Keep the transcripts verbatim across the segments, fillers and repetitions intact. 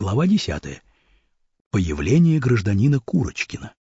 Глава десятая. Появление гражданина Курочкина.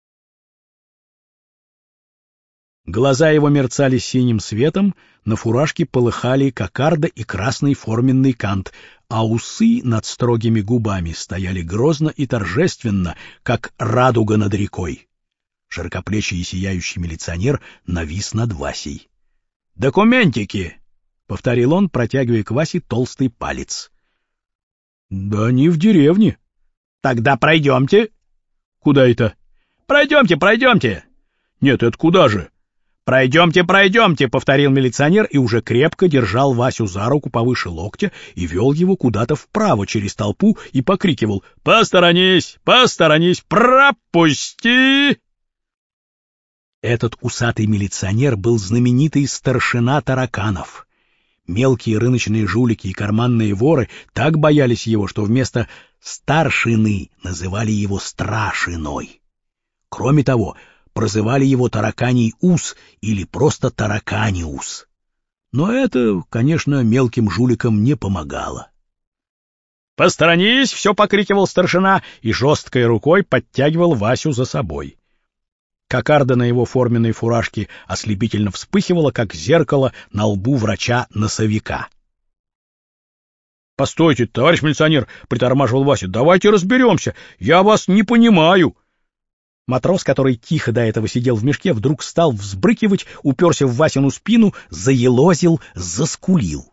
Глаза его мерцали синим светом, на фуражке полыхали кокарда и красный форменный кант, а усы над строгими губами стояли грозно и торжественно, как радуга над рекой. Широкоплечий и сияющий милиционер навис над Васей. «Документики!» — повторил он, протягивая к Васе толстый палец. «Да они в деревне». «Тогда пройдемте». «Куда это?» «Пройдемте, пройдемте». «Нет, это куда же?» «Пройдемте, пройдемте», — повторил милиционер и уже крепко держал Васю за руку повыше локтя и вел его куда-то вправо через толпу и покрикивал: «Посторонись, посторонись, пропусти!» Этот усатый милиционер был знаменитый старшина Тараканов. Мелкие рыночные жулики и карманные воры так боялись его, что вместо старшины называли его Страшиной. Кроме того, прозывали его Тараканий ус или просто Тараканиус. Но это, конечно, мелким жуликам не помогало. «Посторонись!» — все покрикивал старшина и жесткой рукой подтягивал Васю за собой. Кокарда на его форменной фуражке ослепительно вспыхивала, как зеркало на лбу врача-носовика. «Постойте, товарищ милиционер!» — притормаживал Вася. «Давайте разберемся! Я вас не понимаю!» Матрос, который тихо до этого сидел в мешке, вдруг стал взбрыкивать, уперся в Васину спину, заелозил, заскулил.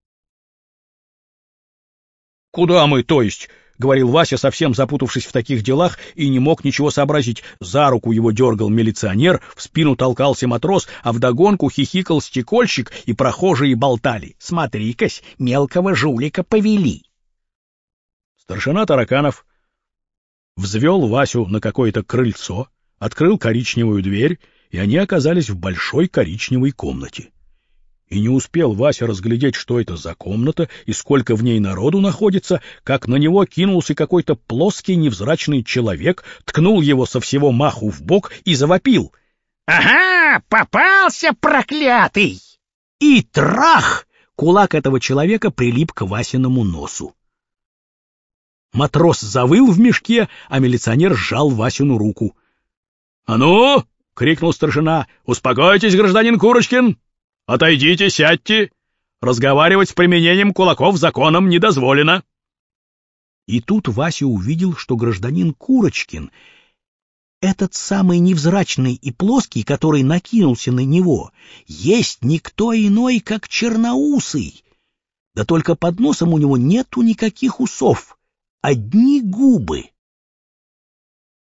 «Куда мы, то есть?» — говорил Вася, совсем запутавшись в таких делах, и не мог ничего сообразить. За руку его дергал милиционер, в спину толкался матрос, а вдогонку хихикал стекольщик, и прохожие болтали: «Смотри-кась, мелкого жулика повели». Старшина Тараканов взвел Васю на какое-то крыльцо, открыл коричневую дверь, и они оказались в большой коричневой комнате. И не успел Вася разглядеть, что это за комната и сколько в ней народу находится, как на него кинулся какой-то плоский невзрачный человек, ткнул его со всего маху в бок и завопил: «Ага, попался, проклятый!» И трах! Кулак этого человека прилип к Васиному носу. Матрос завыл в мешке, а милиционер сжал Васину руку. «А ну!» — крикнул старшина. «Успокойтесь, гражданин Курочкин! Отойдите, сядьте! Разговаривать с применением кулаков законом не дозволено!» И тут Вася увидел, что гражданин Курочкин, этот самый невзрачный и плоский, который накинулся на него, есть никто иной, как Черноусый. Да только под носом у него нету никаких усов. Одни губы.